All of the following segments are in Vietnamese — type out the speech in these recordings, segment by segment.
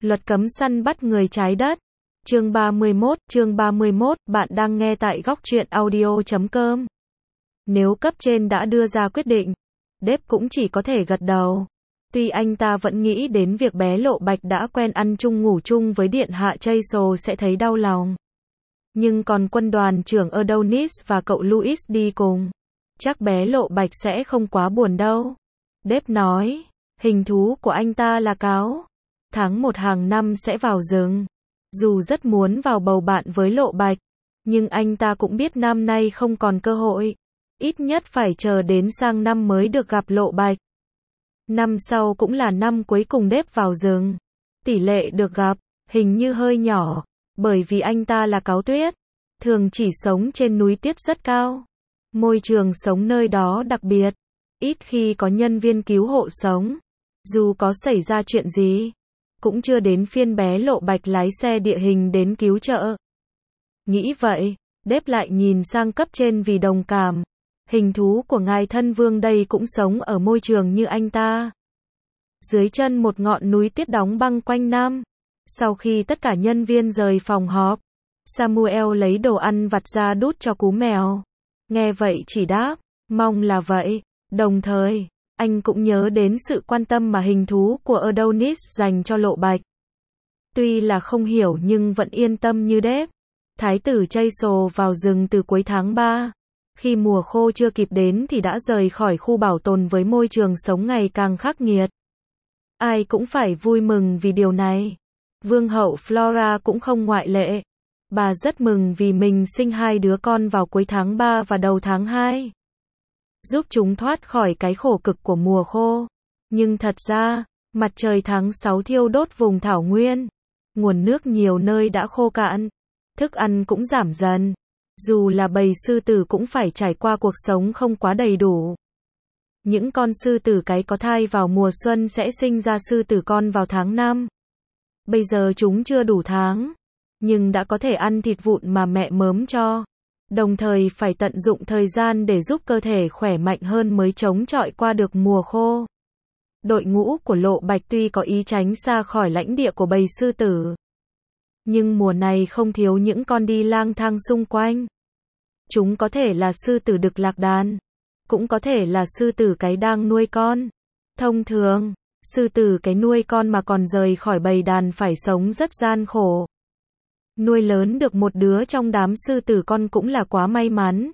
Luật cấm săn bắt người trái đất. Chương 31, bạn đang nghe tại góc truyện audio.com. Nếu cấp trên đã đưa ra quyết định, Dave cũng chỉ có thể gật đầu. Tuy anh ta vẫn nghĩ đến việc bé Lộ Bạch đã quen ăn chung ngủ chung với điện hạ Chase sẽ thấy đau lòng. Nhưng còn quân đoàn trưởng Adonis và cậu Louis đi cùng, chắc bé Lộ Bạch sẽ không quá buồn đâu. Dave nói, hình thú của anh ta là cáo. Tháng 1 hàng năm sẽ vào rừng. Dù rất muốn vào bầu bạn với Lộ Bạch, nhưng anh ta cũng biết năm nay không còn cơ hội. Ít nhất phải chờ đến sang năm mới được gặp Lộ Bạch. Năm sau cũng là năm cuối cùng Dave vào rừng. Tỷ lệ được gặp, hình như hơi nhỏ, bởi vì anh ta là cáo tuyết. Thường chỉ sống trên núi tuyết rất cao. Môi trường sống nơi đó đặc biệt. Ít khi có nhân viên cứu hộ sống. Dù có xảy ra chuyện gì, cũng chưa đến phiên bé Lộ Bạch lái xe địa hình đến cứu trợ. Nghĩ vậy, Dave lại nhìn sang cấp trên vì đồng cảm. Hình thú của ngài thân vương đây cũng sống ở môi trường như anh ta. Dưới chân một ngọn núi tuyết đóng băng quanh năm. Sau khi tất cả nhân viên rời phòng họp, Samuel lấy đồ ăn vặt ra đút cho cú mèo. Nghe vậy chỉ đáp, mong là vậy. Đồng thời, anh cũng nhớ đến sự quan tâm mà hình thú của Adonis dành cho Lộ Bạch. Tuy là không hiểu nhưng vẫn yên tâm như Dave. Thái tử Chase vào rừng từ cuối tháng 3. Khi mùa khô chưa kịp đến thì đã rời khỏi khu bảo tồn với môi trường sống ngày càng khắc nghiệt. Ai cũng phải vui mừng vì điều này. Vương hậu Flora cũng không ngoại lệ. Bà rất mừng vì mình sinh 2 đứa con vào cuối tháng 3 và đầu tháng 2. Giúp chúng thoát khỏi cái khổ cực của mùa khô. Nhưng thật ra, mặt trời tháng 6 thiêu đốt vùng thảo nguyên. Nguồn nước nhiều nơi đã khô cạn. Thức ăn cũng giảm dần. Dù là bầy sư tử cũng phải trải qua cuộc sống không quá đầy đủ. Những con sư tử cái có thai vào mùa xuân sẽ sinh ra sư tử con vào tháng 5. Bây giờ chúng chưa đủ tháng, nhưng đã có thể ăn thịt vụn mà mẹ mớm cho. Đồng thời phải tận dụng thời gian để giúp cơ thể khỏe mạnh hơn mới chống chọi qua được mùa khô. Đội ngũ của Lộ Bạch tuy có ý tránh xa khỏi lãnh địa của bầy sư tử, nhưng mùa này không thiếu những con đi lang thang xung quanh. Chúng có thể là sư tử đực lạc đàn, cũng có thể là sư tử cái đang nuôi con. Thông thường, sư tử cái nuôi con mà còn rời khỏi bầy đàn phải sống rất gian khổ. Nuôi lớn được một đứa trong đám sư tử con cũng là quá may mắn.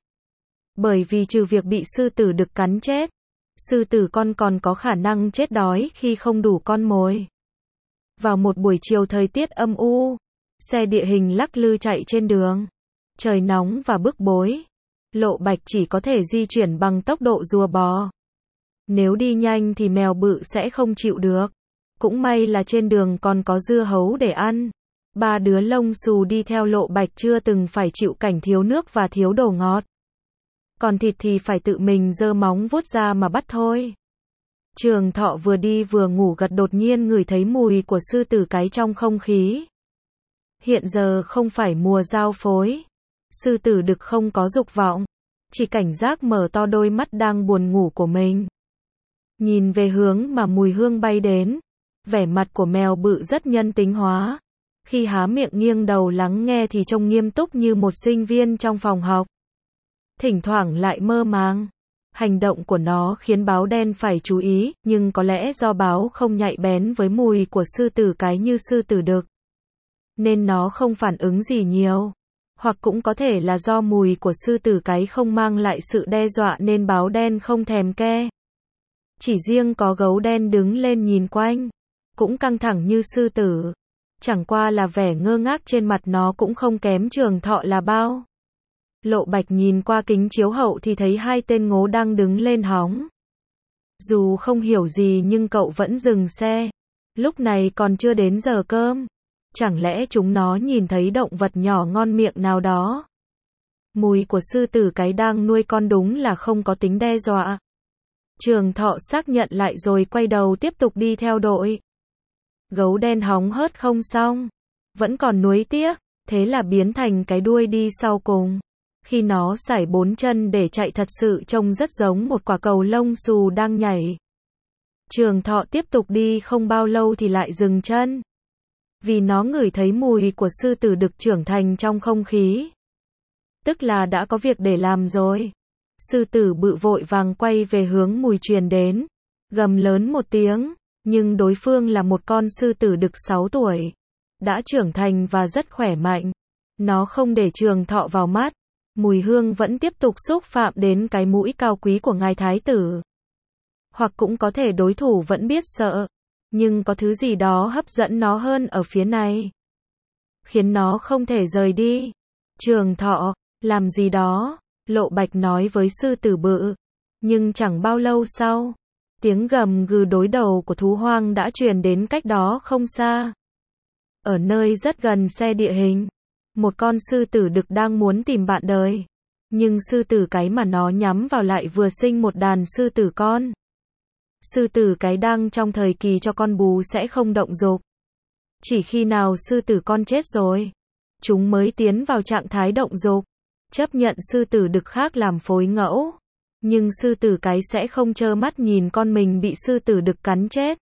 Bởi vì trừ việc bị sư tử đực cắn chết, sư tử con còn có khả năng chết đói khi không đủ con mồi. Vào một buổi chiều thời tiết âm u, xe địa hình lắc lư chạy trên đường. Trời nóng và bức bối. Lộ Bạch chỉ có thể di chuyển bằng tốc độ rùa bò. Nếu đi nhanh thì mèo bự sẽ không chịu được. Cũng may là trên đường còn có dưa hấu để ăn. 3 đứa lông xù đi theo Lộ Bạch chưa từng phải chịu cảnh thiếu nước và thiếu đồ ngọt. Còn thịt thì phải tự mình giơ móng vuốt ra mà bắt thôi. Trường Thọ vừa đi vừa ngủ gật đột nhiên ngửi thấy mùi của sư tử cái trong không khí. Hiện giờ không phải mùa giao phối. Sư tử đực không có dục vọng, chỉ cảnh giác mở to đôi mắt đang buồn ngủ của mình. Nhìn về hướng mà mùi hương bay đến, vẻ mặt của mèo bự rất nhân tính hóa. Khi há miệng nghiêng đầu lắng nghe thì trông nghiêm túc như một sinh viên trong phòng học. Thỉnh thoảng lại mơ màng. Hành động của nó khiến báo đen phải chú ý, nhưng có lẽ do báo không nhạy bén với mùi của sư tử cái như sư tử đực, nên nó không phản ứng gì nhiều. Hoặc cũng có thể là do mùi của sư tử cái không mang lại sự đe dọa nên báo đen không thèm ke. Chỉ riêng có gấu đen đứng lên nhìn quanh, cũng căng thẳng như sư tử. Chẳng qua là vẻ ngơ ngác trên mặt nó cũng không kém Trường Thọ là bao. Lộ Bạch nhìn qua kính chiếu hậu thì thấy 2 tên ngố đang đứng lên hóng. Dù không hiểu gì nhưng cậu vẫn dừng xe. Lúc này còn chưa đến giờ cơm. Chẳng lẽ chúng nó nhìn thấy động vật nhỏ ngon miệng nào đó? Mùi của sư tử cái đang nuôi con đúng là không có tính đe dọa. Trường Thọ xác nhận lại rồi quay đầu tiếp tục đi theo đội. Gấu đen hóng hớt không xong, vẫn còn nuối tiếc, thế là biến thành cái đuôi đi sau cùng. Khi nó sải 4 chân để chạy thật sự trông rất giống một quả cầu lông xù đang nhảy. Trường Thọ tiếp tục đi không bao lâu thì lại dừng chân. vì nó ngửi thấy mùi của sư tử đực trưởng thành trong không khí. Tức là đã có việc để làm rồi. Sư tử bự vội vàng quay về hướng mùi truyền đến, gầm lớn một tiếng, nhưng đối phương là một con sư tử đực 6 tuổi, đã trưởng thành và rất khỏe mạnh. Nó không để Trường Thọ vào mắt, mùi hương vẫn tiếp tục xúc phạm đến cái mũi cao quý của ngài thái tử. Hoặc cũng có thể đối thủ vẫn biết sợ, nhưng có thứ gì đó hấp dẫn nó hơn ở phía này, khiến nó không thể rời đi. Trường Thọ, làm gì đó, Lộ Bạch nói với sư tử bự. Nhưng chẳng bao lâu sau, tiếng gầm gừ đối đầu của thú hoang đã truyền đến cách đó không xa. Ở nơi rất gần xe địa hình, một con sư tử đực đang muốn tìm bạn đời. Nhưng sư tử cái mà nó nhắm vào lại vừa sinh một đàn sư tử con. Sư tử cái đang trong thời kỳ cho con bú sẽ không động dục. Chỉ khi nào sư tử con chết rồi, chúng mới tiến vào trạng thái động dục, chấp nhận sư tử đực khác làm phối ngẫu. Nhưng sư tử cái sẽ không trơ mắt nhìn con mình bị sư tử đực cắn chết.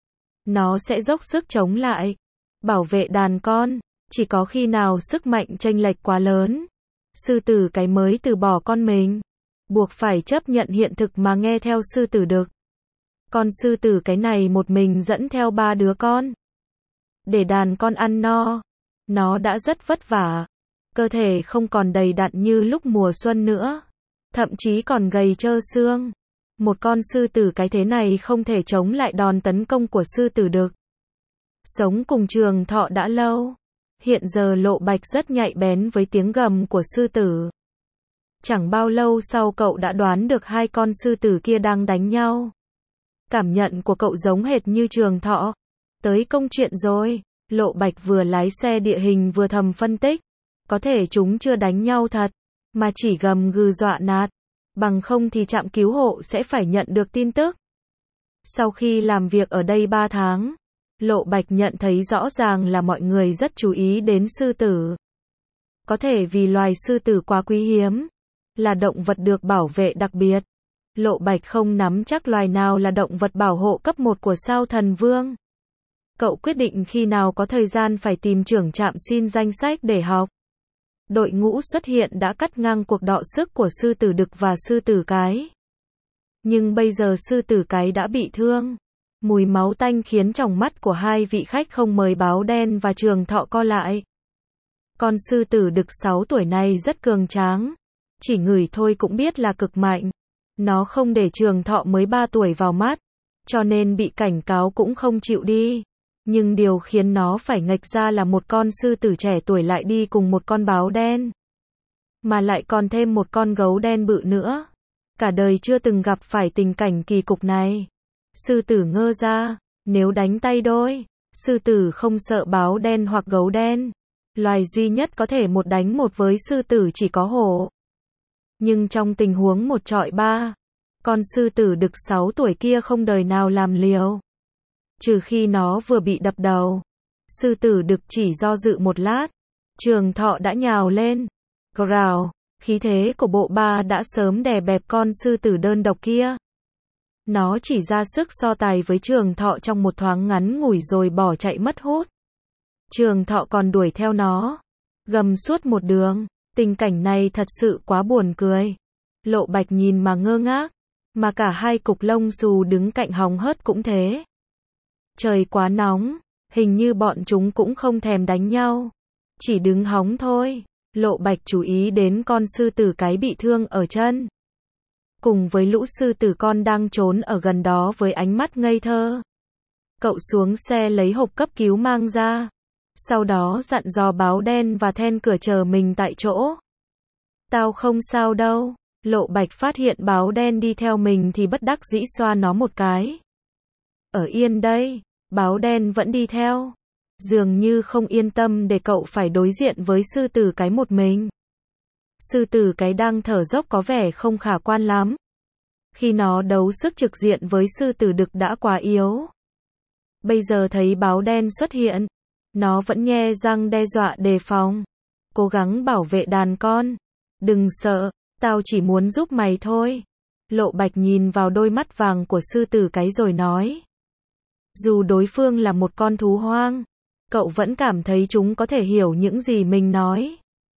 Nó sẽ dốc sức chống lại, bảo vệ đàn con. Chỉ có khi nào sức mạnh chênh lệch quá lớn, sư tử cái mới từ bỏ con mình, buộc phải chấp nhận hiện thực mà nghe theo sư tử đực. Con sư tử cái này một mình dẫn theo 3 đứa con, để đàn con ăn no. Nó đã rất vất vả, cơ thể không còn đầy đặn như lúc mùa xuân nữa, thậm chí còn gầy trơ xương. Một con sư tử cái thế này không thể chống lại đòn tấn công của sư tử đực. Sống cùng Trường Thọ đã lâu, hiện giờ Lộ Bạch rất nhạy bén với tiếng gầm của sư tử. Chẳng bao lâu sau cậu đã đoán được 2 con sư tử kia đang đánh nhau. Cảm nhận của cậu giống hệt như Trường Thọ. Tới công chuyện rồi, Lộ Bạch vừa lái xe địa hình vừa thầm phân tích. Có thể chúng chưa đánh nhau thật, mà chỉ gầm gừ dọa nạt. Bằng không thì trạm cứu hộ sẽ phải nhận được tin tức. Sau khi làm việc ở đây 3 tháng, Lộ Bạch nhận thấy rõ ràng là mọi người rất chú ý đến sư tử. Có thể vì loài sư tử quá quý hiếm, là động vật được bảo vệ đặc biệt. Lộ Bạch không nắm chắc loài nào là động vật bảo hộ cấp 1 của Sao Thần Vương. Cậu quyết định khi nào có thời gian phải tìm trưởng trạm xin danh sách để học. Đội ngũ xuất hiện đã cắt ngang cuộc đọ sức của sư tử đực và sư tử cái. Nhưng bây giờ sư tử cái đã bị thương. Mùi máu tanh khiến tròng mắt của 2 vị khách không mời Báo Đen và Trường Thọ co lại. Con sư tử đực 6 tuổi này rất cường tráng. Chỉ ngửi thôi cũng biết là cực mạnh. Nó không để Trường Thọ mới 3 tuổi vào mắt, cho nên bị cảnh cáo cũng không chịu đi. Nhưng điều khiến nó phải nghệch ra là một con sư tử trẻ tuổi lại đi cùng một con báo đen. Mà lại còn thêm một con gấu đen bự nữa. Cả đời chưa từng gặp phải tình cảnh kỳ cục này. Sư tử ngơ ra, nếu đánh tay đôi, sư tử không sợ báo đen hoặc gấu đen. Loài duy nhất có thể 1 đánh 1 với sư tử chỉ có hổ. Nhưng trong tình huống 1 chọi 3, con sư tử đực 6 tuổi kia không đời nào làm liều. Trừ khi nó vừa bị đập đầu. Sư tử đực chỉ do dự một lát, Trường Thọ đã nhào lên. Growl, khí thế của bộ ba đã sớm đè bẹp con sư tử đơn độc kia. Nó chỉ ra sức so tài với Trường Thọ trong một thoáng ngắn ngủi rồi bỏ chạy mất hút. Trường Thọ còn đuổi theo nó, gầm suốt một đường. Tình cảnh này thật sự quá buồn cười. Lộ Bạch nhìn mà ngơ ngác, mà cả 2 cục lông xù đứng cạnh hóng hớt cũng thế. Trời quá nóng, hình như bọn chúng cũng không thèm đánh nhau, chỉ đứng hóng thôi. Lộ Bạch chú ý đến con sư tử cái bị thương ở chân, cùng với lũ sư tử con đang trốn ở gần đó với ánh mắt ngây thơ. Cậu xuống xe lấy hộp cấp cứu mang ra, sau đó dặn dò Báo Đen và then cửa chờ mình tại chỗ. Tao không sao đâu. Lộ Bạch phát hiện Báo Đen đi theo mình thì bất đắc dĩ xoa nó một cái. Ở yên đây. Báo Đen vẫn đi theo, dường như không yên tâm để cậu phải đối diện với sư tử cái một mình. Sư tử cái đang thở dốc có vẻ không khả quan lắm. Khi nó đấu sức trực diện với sư tử đực đã quá yếu. Bây giờ thấy Báo Đen xuất hiện, nó vẫn nhe răng đe dọa đề phòng. Cố gắng bảo vệ đàn con. Đừng sợ, tao chỉ muốn giúp mày thôi. Lộ Bạch nhìn vào đôi mắt vàng của sư tử cái rồi nói. Dù đối phương là một con thú hoang, cậu vẫn cảm thấy chúng có thể hiểu những gì mình nói.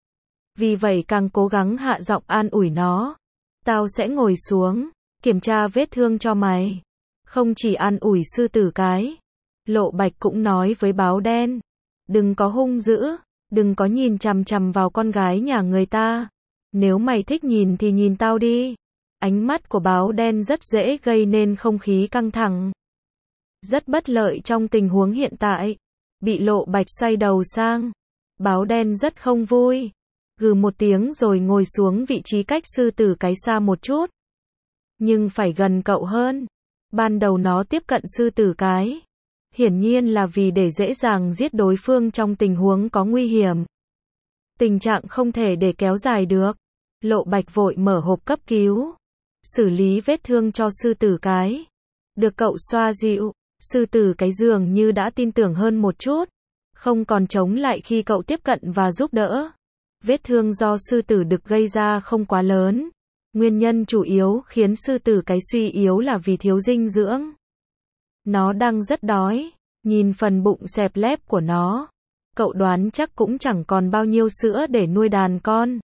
Vì vậy càng cố gắng hạ giọng an ủi nó. Tao sẽ ngồi xuống, kiểm tra vết thương cho mày. Không chỉ an ủi sư tử cái, Lộ Bạch cũng nói với báo đen. Đừng có hung dữ, đừng có nhìn chằm chằm vào con gái nhà người ta. Nếu mày thích nhìn thì nhìn tao đi. Ánh mắt của báo đen rất dễ gây nên không khí căng thẳng. Rất bất lợi trong tình huống hiện tại. Bị Lộ Bạch xoay đầu sang. Báo đen rất không vui. Gừ một tiếng rồi ngồi xuống vị trí cách sư tử cái xa một chút. Nhưng phải gần cậu hơn. Ban đầu nó tiếp cận sư tử cái. Hiển nhiên là vì để dễ dàng giết đối phương trong tình huống có nguy hiểm. Tình trạng không thể để kéo dài được. Lộ Bạch vội mở hộp cấp cứu. Xử lý vết thương cho sư tử cái. Được cậu xoa dịu, sư tử cái dường như đã tin tưởng hơn một chút. Không còn chống lại khi cậu tiếp cận và giúp đỡ. Vết thương do sư tử đực gây ra không quá lớn. Nguyên nhân chủ yếu khiến sư tử cái suy yếu là vì thiếu dinh dưỡng. Nó đang rất đói. Nhìn phần bụng xẹp lép của nó, cậu đoán chắc cũng chẳng còn bao nhiêu sữa để nuôi đàn con.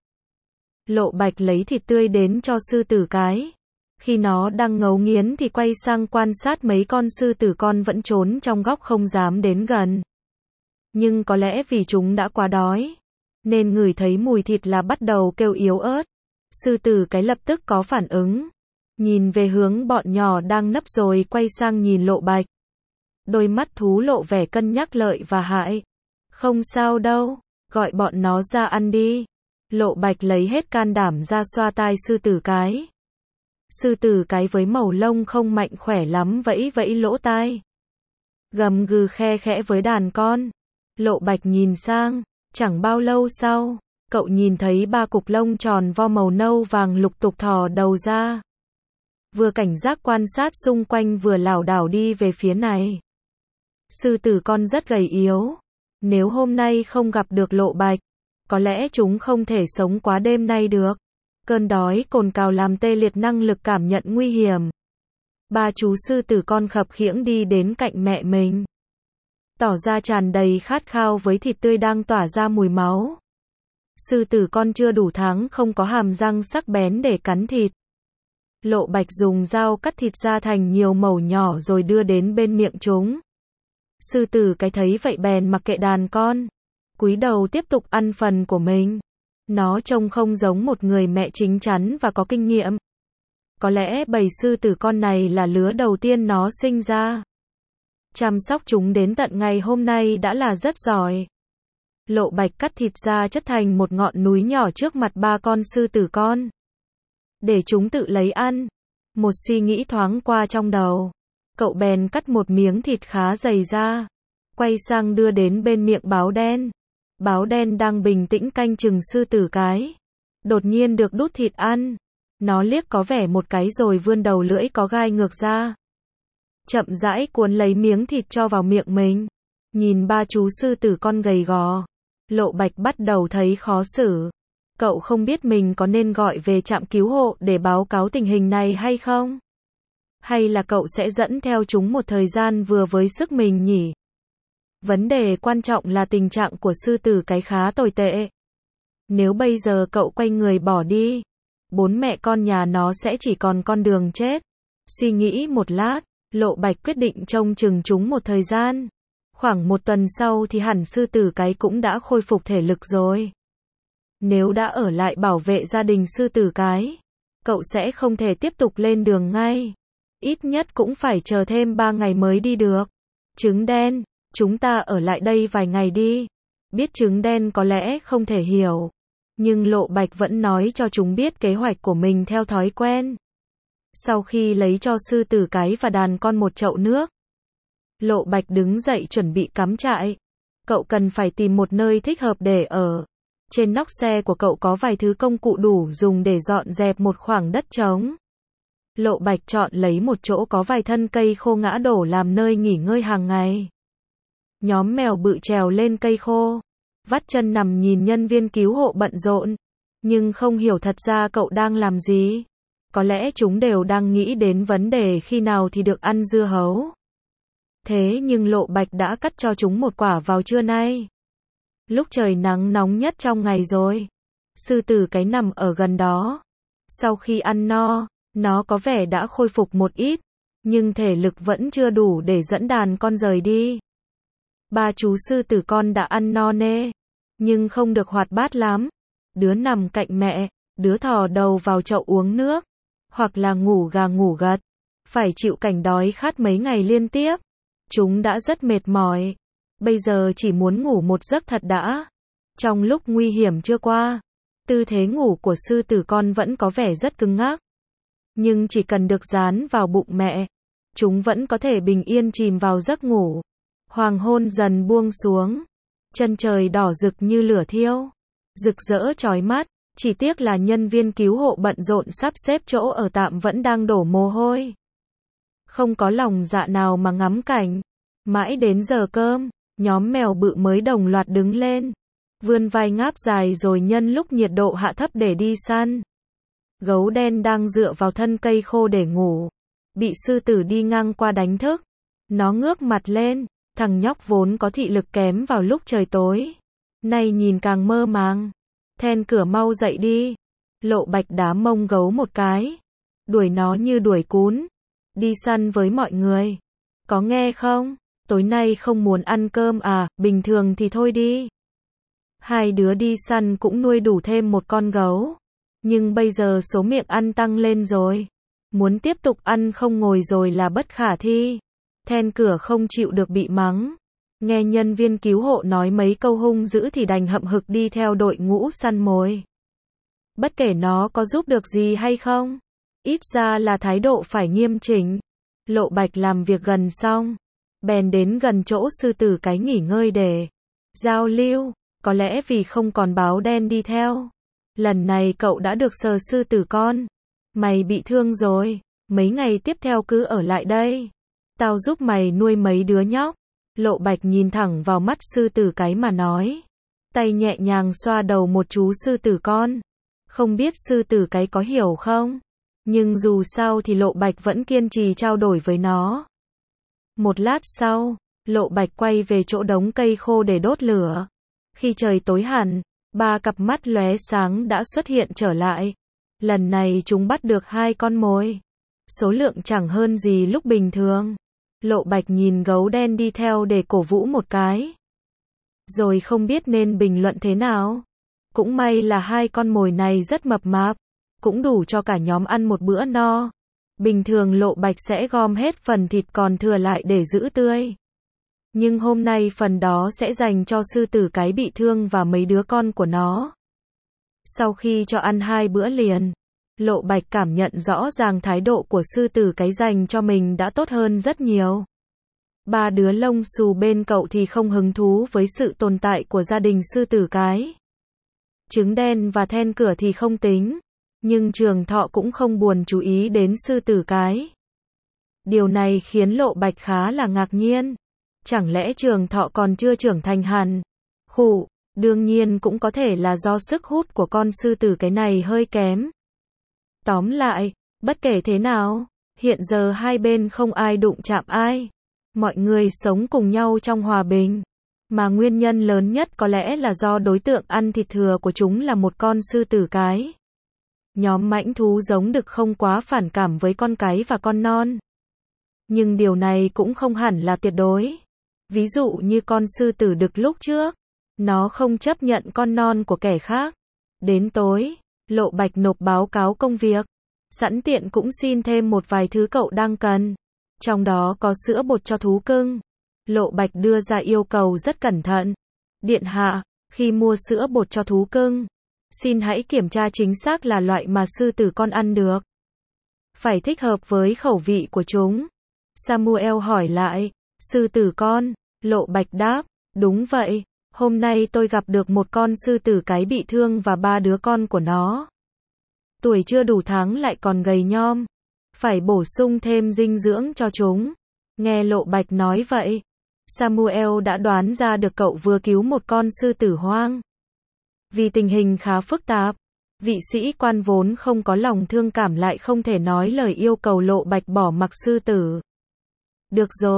Lộ Bạch lấy thịt tươi đến cho sư tử cái. Khi nó đang ngấu nghiến thì quay sang quan sát mấy con sư tử con vẫn trốn trong góc không dám đến gần. Nhưng có lẽ vì chúng đã quá đói, nên ngửi thấy mùi thịt là bắt đầu kêu yếu ớt. Sư tử cái lập tức có phản ứng. Nhìn về hướng bọn nhỏ đang nấp rồi quay sang nhìn Lộ Bạch. Đôi mắt thú lộ vẻ cân nhắc lợi và hại. Không sao đâu, gọi bọn nó ra ăn đi. Lộ Bạch lấy hết can đảm ra xoa tai sư tử cái. Sư tử cái với màu lông không mạnh khỏe lắm vẫy vẫy lỗ tai. Gầm gừ khe khẽ với đàn con. Lộ Bạch nhìn sang, chẳng bao lâu sau, cậu nhìn thấy 3 cục lông tròn vo màu nâu vàng lục tục thò đầu ra. Vừa cảnh giác quan sát xung quanh vừa lảo đảo đi về phía này. Sư tử con rất gầy yếu. Nếu hôm nay không gặp được Lộ Bạch, có lẽ chúng không thể sống quá đêm nay được. Cơn đói cồn cào làm tê liệt năng lực cảm nhận nguy hiểm. 3 chú sư tử con khập khiễng đi đến cạnh mẹ mình. Tỏ ra tràn đầy khát khao với thịt tươi đang tỏa ra mùi máu. Sư tử con chưa đủ tháng không có hàm răng sắc bén để cắn thịt. Lộ Bạch dùng dao cắt thịt ra thành nhiều mẩu nhỏ rồi đưa đến bên miệng chúng. Sư tử cái thấy vậy bèn mặc kệ đàn con. Cúi đầu tiếp tục ăn phần của mình. Nó trông không giống một người mẹ chín chắn và có kinh nghiệm. Có lẽ bầy sư tử con này là lứa đầu tiên nó sinh ra. Chăm sóc chúng đến tận ngày hôm nay đã là rất giỏi. Lộ Bạch cắt thịt ra chất thành một ngọn núi nhỏ trước mặt 3 con sư tử con. Để chúng tự lấy ăn. Một suy nghĩ thoáng qua trong đầu. Cậu bèn cắt một miếng thịt khá dày ra. Quay sang đưa đến bên miệng báo đen. Báo đen đang bình tĩnh canh chừng sư tử cái. Đột nhiên được đút thịt ăn. Nó liếc có vẻ một cái rồi vươn đầu lưỡi có gai ngược ra. Chậm rãi cuốn lấy miếng thịt cho vào miệng mình. Nhìn 3 chú sư tử con gầy gò. Lộ Bạch bắt đầu thấy khó xử. Cậu không biết mình có nên gọi về trạm cứu hộ để báo cáo tình hình này hay không? Hay là cậu sẽ dẫn theo chúng một thời gian vừa với sức mình nhỉ? Vấn đề quan trọng là tình trạng của sư tử cái khá tồi tệ. Nếu bây giờ cậu quay người bỏ đi, 4 mẹ con nhà nó sẽ chỉ còn con đường chết. Suy nghĩ một lát, Lộ Bạch quyết định trông chừng chúng một thời gian. Khoảng 1 tuần sau thì hẳn sư tử cái cũng đã khôi phục thể lực rồi. Nếu đã ở lại bảo vệ gia đình sư tử cái, cậu sẽ không thể tiếp tục lên đường ngay. Ít nhất cũng phải chờ thêm 3 ngày mới đi được. Trứng đen, chúng ta ở lại đây vài ngày đi. Biết trứng đen có lẽ không thể hiểu. Nhưng Lộ Bạch vẫn nói cho chúng biết kế hoạch của mình theo thói quen. Sau khi lấy cho sư tử cái và đàn con một chậu nước, Lộ Bạch đứng dậy chuẩn bị cắm trại. Cậu cần phải tìm một nơi thích hợp để ở. Trên nóc xe của cậu có vài thứ công cụ đủ dùng để dọn dẹp một khoảng đất trống. Lộ Bạch chọn lấy một chỗ có vài thân cây khô ngã đổ làm nơi nghỉ ngơi hàng ngày. Nhóm mèo bự trèo lên cây khô, vắt chân nằm nhìn nhân viên cứu hộ bận rộn, nhưng không hiểu thật ra cậu đang làm gì. Có lẽ chúng đều đang nghĩ đến vấn đề khi nào thì được ăn dưa hấu. Thế nhưng Lộ Bạch đã cắt cho chúng một quả vào trưa nay. Lúc trời nắng nóng nhất trong ngày rồi. Sư tử cái nằm ở gần đó. Sau khi ăn no, nó có vẻ đã khôi phục một ít, nhưng thể lực vẫn chưa đủ để dẫn đàn con rời đi. Ba chú sư tử con đã ăn no nê, nhưng không được hoạt bát lắm. Đứa nằm cạnh mẹ, đứa thò đầu vào chậu uống nước, hoặc là ngủ gà ngủ gật. Phải chịu cảnh đói khát mấy ngày liên tiếp. Chúng đã rất mệt mỏi. Bây giờ chỉ muốn ngủ một giấc thật đã. Trong lúc nguy hiểm chưa qua, tư thế ngủ của sư tử con vẫn có vẻ rất cứng ngắc. Nhưng chỉ cần được dán vào bụng mẹ, chúng vẫn có thể bình yên chìm vào giấc ngủ. Hoàng hôn dần buông xuống. Chân trời đỏ rực như lửa thiêu. Rực rỡ chói mắt. Chỉ tiếc là nhân viên cứu hộ bận rộn sắp xếp chỗ ở tạm vẫn đang đổ mồ hôi. Không có lòng dạ nào mà ngắm cảnh. Mãi đến giờ cơm, nhóm mèo bự mới đồng loạt đứng lên. Vươn vai ngáp dài rồi nhân lúc nhiệt độ hạ thấp để đi săn. Gấu đen đang dựa vào thân cây khô để ngủ. Bị sư tử đi ngang qua đánh thức. Nó ngước mặt lên. Thằng nhóc vốn có thị lực kém vào lúc trời tối. Nay nhìn càng mơ màng. Then cửa mau dậy đi. Lộ Bạch đá mông gấu một cái. Đuổi nó như đuổi cún. Đi săn với mọi người. Có nghe không? Tối nay không muốn ăn cơm à, bình thường thì thôi đi. Hai đứa đi săn cũng nuôi đủ thêm một con gấu. Nhưng bây giờ số miệng ăn tăng lên rồi. Muốn tiếp tục ăn không ngồi rồi là bất khả thi. Then cửa không chịu được bị mắng. Nghe nhân viên cứu hộ nói mấy câu hung dữ thì đành hậm hực đi theo đội ngũ săn mồi. Bất kể nó có giúp được gì hay không, ít ra là thái độ phải nghiêm chỉnh. Lộ Bạch làm việc gần xong, bèn đến gần chỗ sư tử cái nghỉ ngơi để giao lưu. Có lẽ vì không còn báo đen đi theo, lần này cậu đã được sờ sư tử con. Mày bị thương rồi, mấy ngày tiếp theo cứ ở lại đây. Tao giúp mày nuôi mấy đứa nhóc. Lộ Bạch nhìn thẳng vào mắt sư tử cái mà nói. Tay nhẹ nhàng xoa đầu một chú sư tử con. Không biết sư tử cái có hiểu không? Nhưng dù sao thì Lộ Bạch vẫn kiên trì trao đổi với nó. Một lát sau, Lộ Bạch quay về chỗ đống cây khô để đốt lửa. Khi trời tối hẳn, ba cặp mắt lóe sáng đã xuất hiện trở lại. Lần này chúng bắt được 2 con mồi. Số lượng chẳng hơn gì lúc bình thường. Lộ Bạch nhìn gấu đen đi theo để cổ vũ một cái. Rồi không biết nên bình luận thế nào. Cũng may là 2 con mồi này rất mập mạp. Cũng đủ cho cả nhóm ăn một bữa no. Bình thường Lộ Bạch sẽ gom hết phần thịt còn thừa lại để giữ tươi. Nhưng hôm nay phần đó sẽ dành cho sư tử cái bị thương và mấy đứa con của nó. Sau khi cho ăn 2 bữa liền, Lộ Bạch cảm nhận rõ ràng thái độ của sư tử cái dành cho mình đã tốt hơn rất nhiều. 3 đứa lông xù bên cậu thì không hứng thú với sự tồn tại của gia đình sư tử cái. Trứng đen và then cửa thì không tính, nhưng Trường Thọ cũng không buồn chú ý đến sư tử cái. Điều này khiến Lộ Bạch khá là ngạc nhiên. Chẳng lẽ Trường Thọ còn chưa trưởng thành hẳn? Khụ, đương nhiên cũng có thể là do sức hút của con sư tử cái này hơi kém. Tóm lại, bất kể thế nào, hiện giờ hai bên không ai đụng chạm ai. Mọi người sống cùng nhau trong hòa bình. Mà nguyên nhân lớn nhất có lẽ là do đối tượng ăn thịt thừa của chúng là một con sư tử cái. Nhóm mãnh thú giống đực không quá phản cảm với con cái và con non. Nhưng điều này cũng không hẳn là tuyệt đối. Ví dụ như con sư tử đực lúc trước, nó không chấp nhận con non của kẻ khác. Đến tối, Lộ Bạch nộp báo cáo công việc. Sẵn tiện cũng xin thêm một vài thứ cậu đang cần. Trong đó có sữa bột cho thú cưng. Lộ Bạch đưa ra yêu cầu rất cẩn thận. Điện hạ, khi mua sữa bột cho thú cưng, xin hãy kiểm tra chính xác là loại mà sư tử con ăn được. Phải thích hợp với khẩu vị của chúng. Samuel hỏi lại, sư tử con? Lộ Bạch đáp, đúng vậy. Hôm nay tôi gặp được một con sư tử cái bị thương và 3 đứa con của nó. Tuổi chưa đủ tháng lại còn gầy nhom. Phải bổ sung thêm dinh dưỡng cho chúng. Nghe Lộ Bạch nói vậy, Samuel đã đoán ra được cậu vừa cứu một con sư tử hoang. Vì tình hình khá phức tạp, vị sĩ quan vốn không có lòng thương cảm lại không thể nói lời yêu cầu Lộ Bạch bỏ mặc sư tử. Được rồi,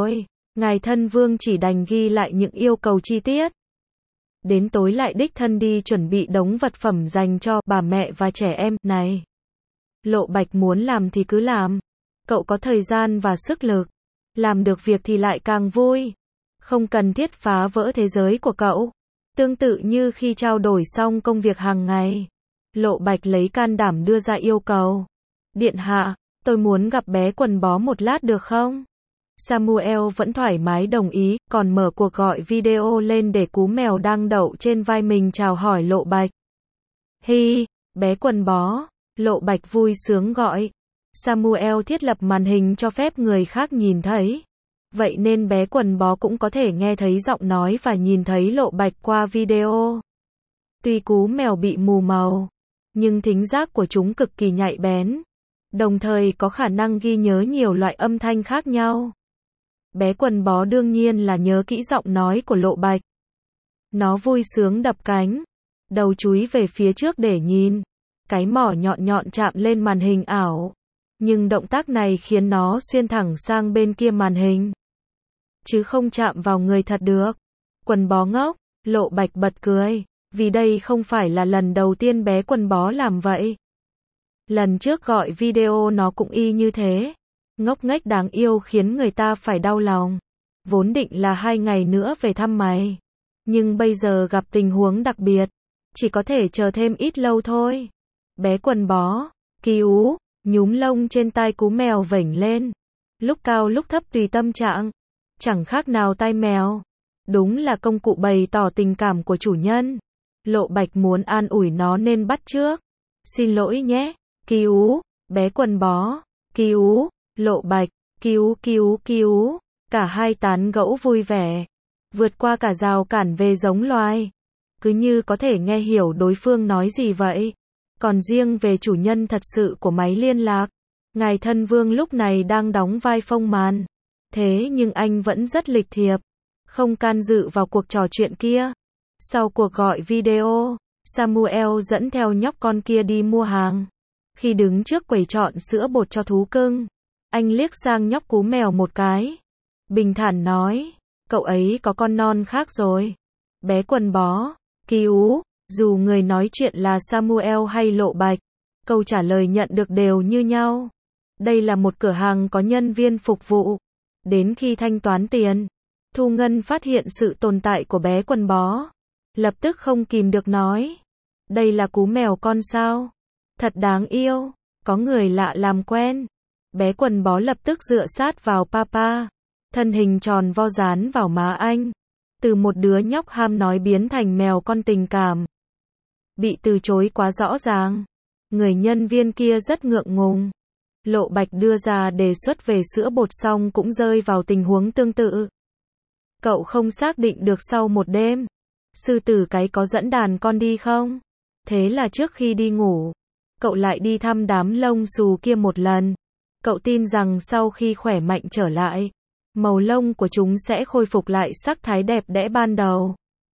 Ngài thân vương chỉ đành ghi lại những yêu cầu chi tiết. Đến tối lại đích thân đi chuẩn bị đống vật phẩm dành cho bà mẹ và trẻ em. Này, Lộ Bạch muốn làm thì cứ làm. Cậu có thời gian và sức lực. Làm được việc thì lại càng vui. Không cần thiết phá vỡ thế giới của cậu. Tương tự như khi trao đổi xong công việc hàng ngày, Lộ Bạch lấy can đảm đưa ra yêu cầu. Điện hạ, tôi muốn gặp bé quần bó một lát được không? Samuel vẫn thoải mái đồng ý, còn mở cuộc gọi video lên để cú mèo đang đậu trên vai mình chào hỏi Lộ Bạch. Hi, bé quần bó, Lộ Bạch vui sướng gọi. Samuel thiết lập màn hình cho phép người khác nhìn thấy. Vậy nên bé quần bó cũng có thể nghe thấy giọng nói và nhìn thấy Lộ Bạch qua video. Tuy cú mèo bị mù màu, nhưng thính giác của chúng cực kỳ nhạy bén, đồng thời có khả năng ghi nhớ nhiều loại âm thanh khác nhau. Bé quần bó đương nhiên là nhớ kỹ giọng nói của Lộ Bạch. Nó vui sướng đập cánh, đầu chúi về phía trước để nhìn. Cái mỏ nhọn nhọn chạm lên màn hình ảo. Nhưng động tác này khiến nó xuyên thẳng sang bên kia màn hình, chứ không chạm vào người thật được. Quần bó ngốc, Lộ Bạch bật cười, vì đây không phải là lần đầu tiên bé quần bó làm vậy. Lần trước gọi video nó cũng y như thế. Ngốc nghếch đáng yêu khiến người ta phải đau lòng. Vốn định là 2 ngày nữa về thăm mày. Nhưng bây giờ gặp tình huống đặc biệt. Chỉ có thể chờ thêm ít lâu thôi. Bé quần bó, cứu, nhúm lông trên tai cú mèo vểnh lên. Lúc cao lúc thấp tùy tâm trạng. Chẳng khác nào tai mèo. Đúng là công cụ bày tỏ tình cảm của chủ nhân. Lộ Bạch muốn an ủi nó nên bắt trước. Xin lỗi nhé, cứu, bé quần bó, cứu, Lộ Bạch, cứu. Cả hai tán gẫu vui vẻ. Vượt qua cả rào cản về giống loài. Cứ như có thể nghe hiểu đối phương nói gì vậy. Còn riêng về chủ nhân thật sự của máy liên lạc, ngài thân vương lúc này đang đóng vai phông màn. Thế nhưng anh vẫn rất lịch thiệp, không can dự vào cuộc trò chuyện kia. Sau cuộc gọi video, Samuel dẫn theo nhóc con kia đi mua hàng. Khi đứng trước quầy chọn sữa bột cho thú cưng, anh liếc sang nhóc cú mèo một cái. Bình thản nói, cậu ấy có con non khác rồi. Bé quần bó, cứu, dù người nói chuyện là Samuel hay Lộ Bạch, câu trả lời nhận được đều như nhau. Đây là một cửa hàng có nhân viên phục vụ. Đến khi thanh toán tiền, Thu Ngân phát hiện sự tồn tại của bé quần bó. Lập tức không kìm được nói, đây là cú mèo con sao? Thật đáng yêu, có người lạ làm quen. Bé quần bó lập tức dựa sát vào papa, thân hình tròn vo dán vào má anh. Từ một đứa nhóc ham nói biến thành mèo con tình cảm. Bị từ chối quá rõ ràng. Người nhân viên kia rất ngượng ngùng. Lộ Bạch đưa ra đề xuất về sữa bột xong cũng rơi vào tình huống tương tự. Cậu không xác định được sau một đêm, sư tử cái có dẫn đàn con đi không? Thế là trước khi đi ngủ, cậu lại đi thăm đám lông xù kia một lần. Cậu tin rằng sau khi khỏe mạnh trở lại, màu lông của chúng sẽ khôi phục lại sắc thái đẹp đẽ ban đầu.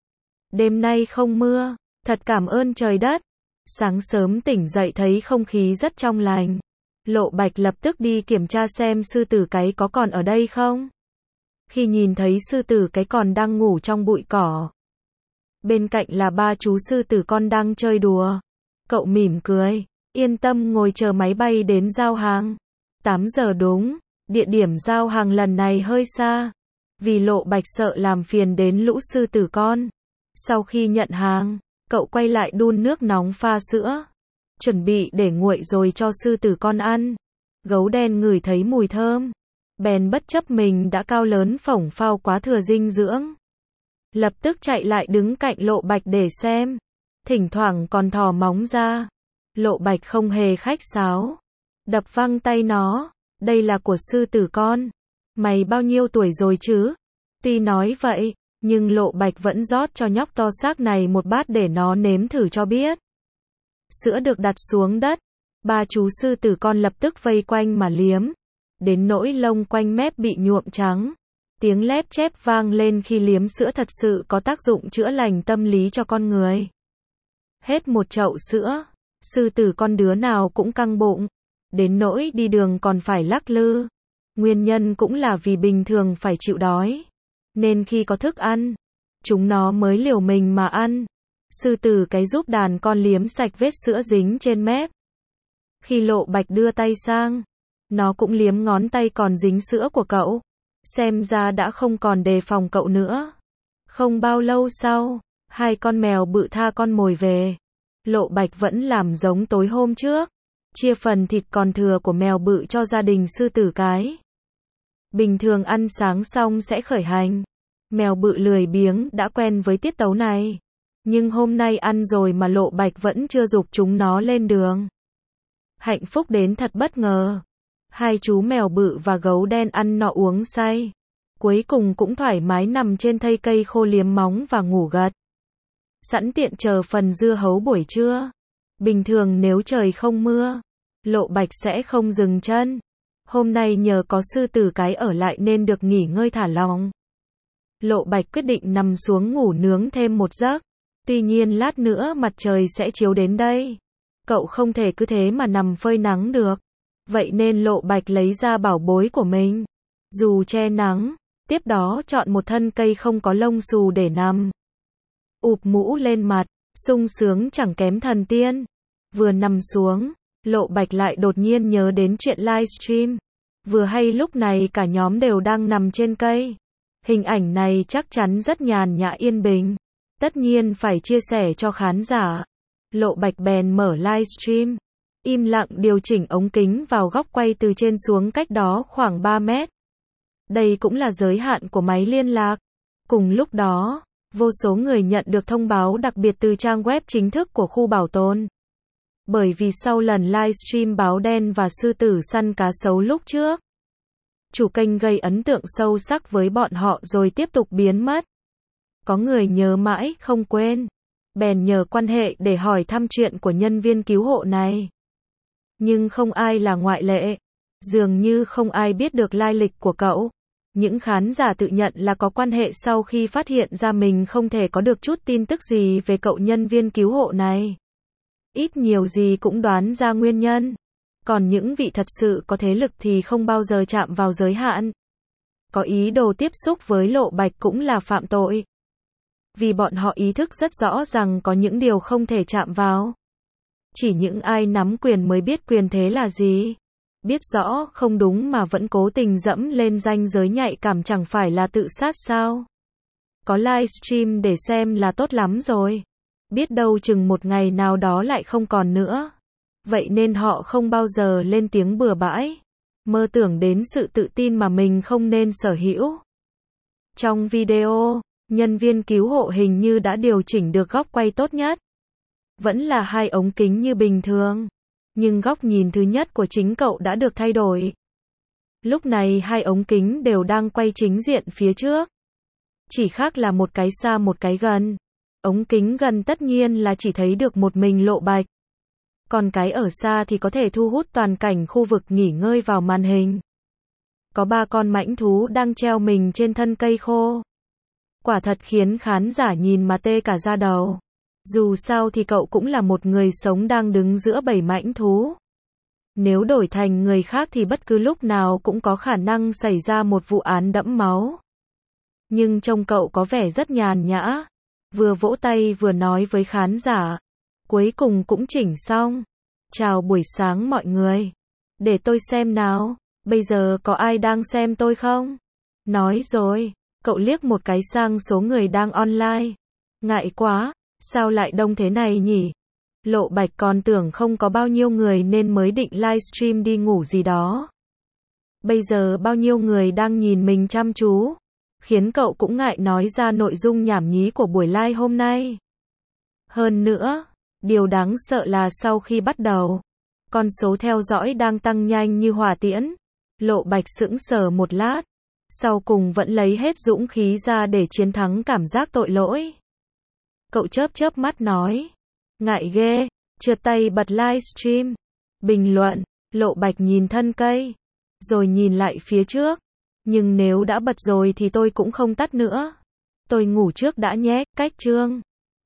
Đêm nay không mưa, thật cảm ơn trời đất. Sáng sớm tỉnh dậy thấy không khí rất trong lành. Lộ Bạch lập tức đi kiểm tra xem sư tử cái có còn ở đây không. Khi nhìn thấy sư tử cái còn đang ngủ trong bụi cỏ, bên cạnh là ba chú sư tử con đang chơi đùa, cậu mỉm cười, yên tâm ngồi chờ máy bay đến giao hàng. 8 giờ đúng, địa điểm giao hàng lần này hơi xa, vì Lộ Bạch sợ làm phiền đến lũ sư tử con. Sau khi nhận hàng, cậu quay lại đun nước nóng pha sữa, chuẩn bị để nguội rồi cho sư tử con ăn. Gấu đen ngửi thấy mùi thơm, bèn bất chấp mình đã cao lớn phổng phao quá thừa dinh dưỡng, lập tức chạy lại đứng cạnh Lộ Bạch để xem, thỉnh thoảng còn thò móng ra. Lộ Bạch không hề khách sáo, đập văng tay nó, đây là của sư tử con, mày bao nhiêu tuổi rồi chứ? Tuy nói vậy, nhưng Lộ Bạch vẫn rót cho nhóc to xác này một bát để nó nếm thử cho biết. Sữa được đặt xuống đất, ba chú sư tử con lập tức vây quanh mà liếm, đến nỗi lông quanh mép bị nhuộm trắng. Tiếng lép chép vang lên khi liếm sữa thật sự có tác dụng chữa lành tâm lý cho con người. Hết một chậu sữa, sư tử con đứa nào cũng căng bụng, đến nỗi đi đường còn phải lắc lư. Nguyên nhân cũng là vì bình thường phải chịu đói. Nên khi có thức ăn, chúng nó mới liều mình mà ăn. Sư tử cái giúp đàn con liếm sạch vết sữa dính trên mép. Khi Lộ Bạch đưa tay sang, nó cũng liếm ngón tay còn dính sữa của cậu. Xem ra đã không còn đề phòng cậu nữa. Không bao lâu sau, hai con mèo bự tha con mồi về. Lộ Bạch vẫn làm giống tối hôm trước, chia phần thịt còn thừa của mèo bự cho gia đình sư tử cái. Bình thường ăn sáng xong sẽ khởi hành. Mèo bự lười biếng đã quen với tiết tấu này. Nhưng hôm nay ăn rồi mà Lộ Bạch vẫn chưa giục chúng nó lên đường. Hạnh phúc đến thật bất ngờ. Hai chú mèo bự và gấu đen ăn no uống say. Cuối cùng cũng thoải mái nằm trên thây cây khô liếm móng và ngủ gật. Sẵn tiện chờ phần dưa hấu buổi trưa. Bình thường nếu trời không mưa, Lộ Bạch sẽ không dừng chân. Hôm nay nhờ có sư tử cái ở lại nên được nghỉ ngơi thả lỏng. Lộ Bạch quyết định nằm xuống ngủ nướng thêm một giấc. Tuy nhiên lát nữa mặt trời sẽ chiếu đến đây. Cậu không thể cứ thế mà nằm phơi nắng được. Vậy nên Lộ Bạch lấy ra bảo bối của mình. Dù che nắng, tiếp đó chọn một thân cây không có lông xù để nằm. Ụp mũ lên mặt, sung sướng chẳng kém thần tiên. Vừa nằm xuống, Lộ Bạch lại đột nhiên nhớ đến chuyện livestream. Vừa hay lúc này cả nhóm đều đang nằm trên cây. Hình ảnh này chắc chắn rất nhàn nhã yên bình. Tất nhiên phải chia sẻ cho khán giả. Lộ Bạch bèn mở livestream. Im lặng điều chỉnh ống kính vào góc quay từ trên xuống cách đó khoảng 3 mét. Đây cũng là giới hạn của máy liên lạc. Cùng lúc đó, vô số người nhận được thông báo đặc biệt từ trang web chính thức của khu bảo tồn. Bởi vì sau lần livestream báo đen và sư tử săn cá sấu lúc trước, chủ kênh gây ấn tượng sâu sắc với bọn họ rồi tiếp tục biến mất. Có người nhớ mãi không quên, bèn nhờ quan hệ để hỏi thăm chuyện của nhân viên cứu hộ này. Nhưng không ai là ngoại lệ. Dường như không ai biết được lai lịch của cậu. Những khán giả tự nhận là có quan hệ sau khi phát hiện ra mình không thể có được chút tin tức gì về cậu nhân viên cứu hộ này. Ít nhiều gì cũng đoán ra nguyên nhân. Còn những vị thật sự có thế lực thì không bao giờ chạm vào giới hạn. Có ý đồ tiếp xúc với Lộ Bạch cũng là phạm tội. Vì bọn họ ý thức rất rõ rằng có những điều không thể chạm vào. Chỉ những ai nắm quyền mới biết quyền thế là gì. Biết rõ không đúng mà vẫn cố tình dẫm lên ranh giới nhạy cảm chẳng phải là tự sát sao? Có livestream để xem là tốt lắm rồi. Biết đâu chừng một ngày nào đó lại không còn nữa. Vậy nên họ không bao giờ lên tiếng bừa bãi. Mơ tưởng đến sự tự tin mà mình không nên sở hữu. Trong video, nhân viên cứu hộ hình như đã điều chỉnh được góc quay tốt nhất. Vẫn là hai ống kính như bình thường. Nhưng góc nhìn thứ nhất của chính cậu đã được thay đổi. Lúc này hai ống kính đều đang quay chính diện phía trước. Chỉ khác là một cái xa một cái gần. Ống kính gần tất nhiên là chỉ thấy được một mình Lộ Bạch. Còn cái ở xa thì có thể thu hút toàn cảnh khu vực nghỉ ngơi vào màn hình. Có 3 con mãnh thú đang treo mình trên thân cây khô. Quả thật khiến khán giả nhìn mà tê cả da đầu. Dù sao thì cậu cũng là một người sống đang đứng giữa bầy mãnh thú. Nếu đổi thành người khác thì bất cứ lúc nào cũng có khả năng xảy ra một vụ án đẫm máu. Nhưng trông cậu có vẻ rất nhàn nhã. Vừa vỗ tay vừa nói với khán giả. Cuối cùng cũng chỉnh xong. Chào buổi sáng mọi người. Để tôi xem nào. Bây giờ có ai đang xem tôi không? Nói rồi. Cậu liếc một cái sang số người đang online. Ngại quá. Sao lại đông thế này nhỉ? Lộ Bạch còn tưởng không có bao nhiêu người nên mới định livestream đi ngủ gì đó. Bây giờ bao nhiêu người đang nhìn mình chăm chú. Khiến cậu cũng ngại nói ra nội dung nhảm nhí của buổi live hôm nay. Hơn nữa, điều đáng sợ là sau khi bắt đầu, con số theo dõi đang tăng nhanh như hỏa tiễn. Lộ Bạch sững sờ một lát. Sau cùng vẫn lấy hết dũng khí ra để chiến thắng cảm giác tội lỗi. Cậu chớp chớp mắt nói. Ngại ghê, trượt tay bật livestream. Bình luận, Lộ Bạch nhìn thân cây. Rồi nhìn lại phía trước. Nhưng nếu đã bật rồi thì tôi cũng không tắt nữa. Tôi ngủ trước đã nhé, cách chương.